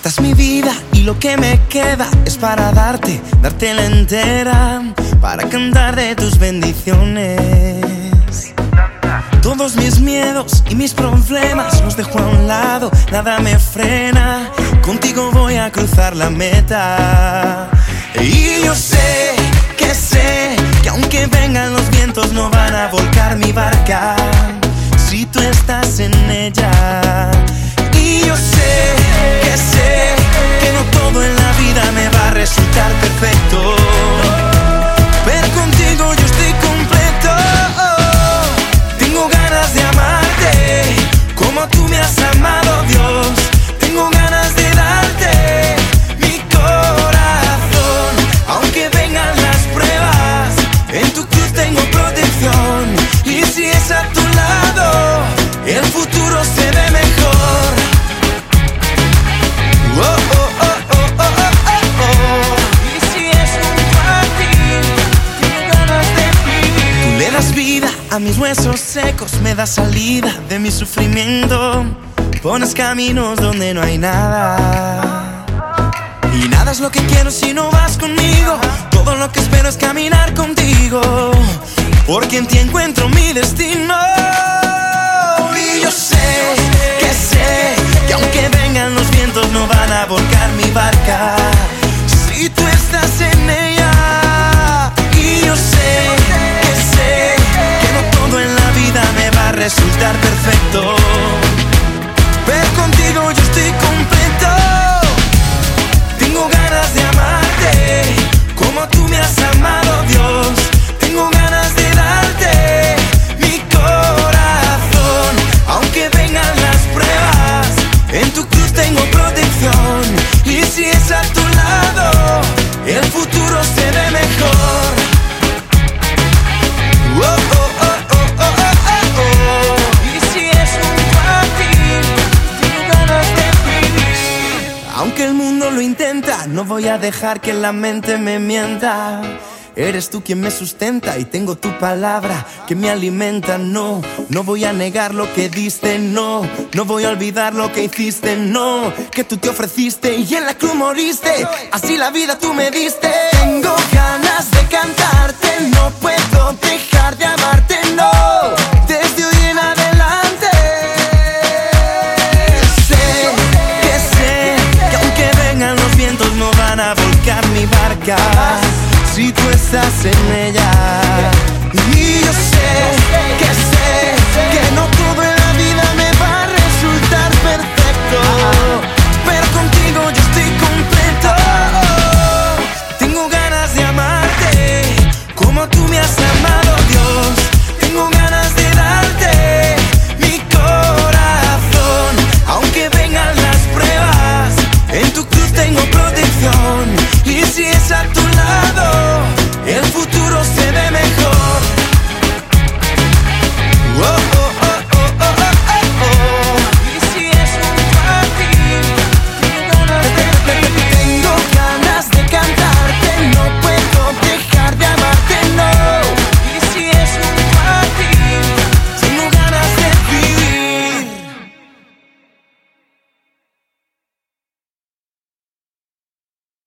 Esta es mi vida y lo que me queda es para dártela entera, para cantar de tus bendiciones. Todos mis miedos y mis problemas los dejo a un lado, nada me frena. Contigo voy a cruzar la meta. Y yo sé que aunque vengan los vientos no van a volcar mi barca si tú estás en ella. Y yo sé que no todo en la vida me va a resultar perfecto, pero contigo yo estoy completo. Tengo ganas de amarte como tú me has amado, Dios. Tengo ganas de darte mi corazón, aunque vengan las pruebas, en tu cruz tengo protección. Y si es a tu lado, el futuro se ve mejor. Oh, oh, oh, oh, oh, oh, oh. Y si es junto a ti, tengo ganas de vivir. Tú le das vida a mis huesos secos, me das salida de mi sufrimiento. Pones caminos donde no hay nada, y nada es lo que quiero si no vas conmigo. Todo lo que espero es caminar contigo, porque en ti encuentro mi destino. Y yo sé que aunque vengan los vientos no van a volcar mi barca si tú estás en ella. Y yo sé que no todo en la vida me va a resultar perfecto, pero contigo yo estoy completo. Tengo ganas de amarte como tú me has amado, Dios. Tengo ganas de darte mi corazón, aunque vengan las pruebas, en tu cruz tengo protección. Y si es a tu lado, el futuro se ve mejor. Oh, oh, oh, oh, oh, oh, oh. Y si es junto a ti, tengo ganas de vivir. Aunque el mundo lo intenta, no voy a dejar que la mente me mienta. Eres tú quien me sustenta y tengo tu palabra que me alimenta. No voy a negar lo que diste, no voy a olvidar lo que hiciste, no, que tú te ofreciste y en la cruz moriste, así la vida tú me diste. Tengo ganas de cantarte, no puedo dejar de amarte, no, desde hoy en adelante. Sé que aunque vengan los vientos no van a volcar mi barca si tú estás en ella.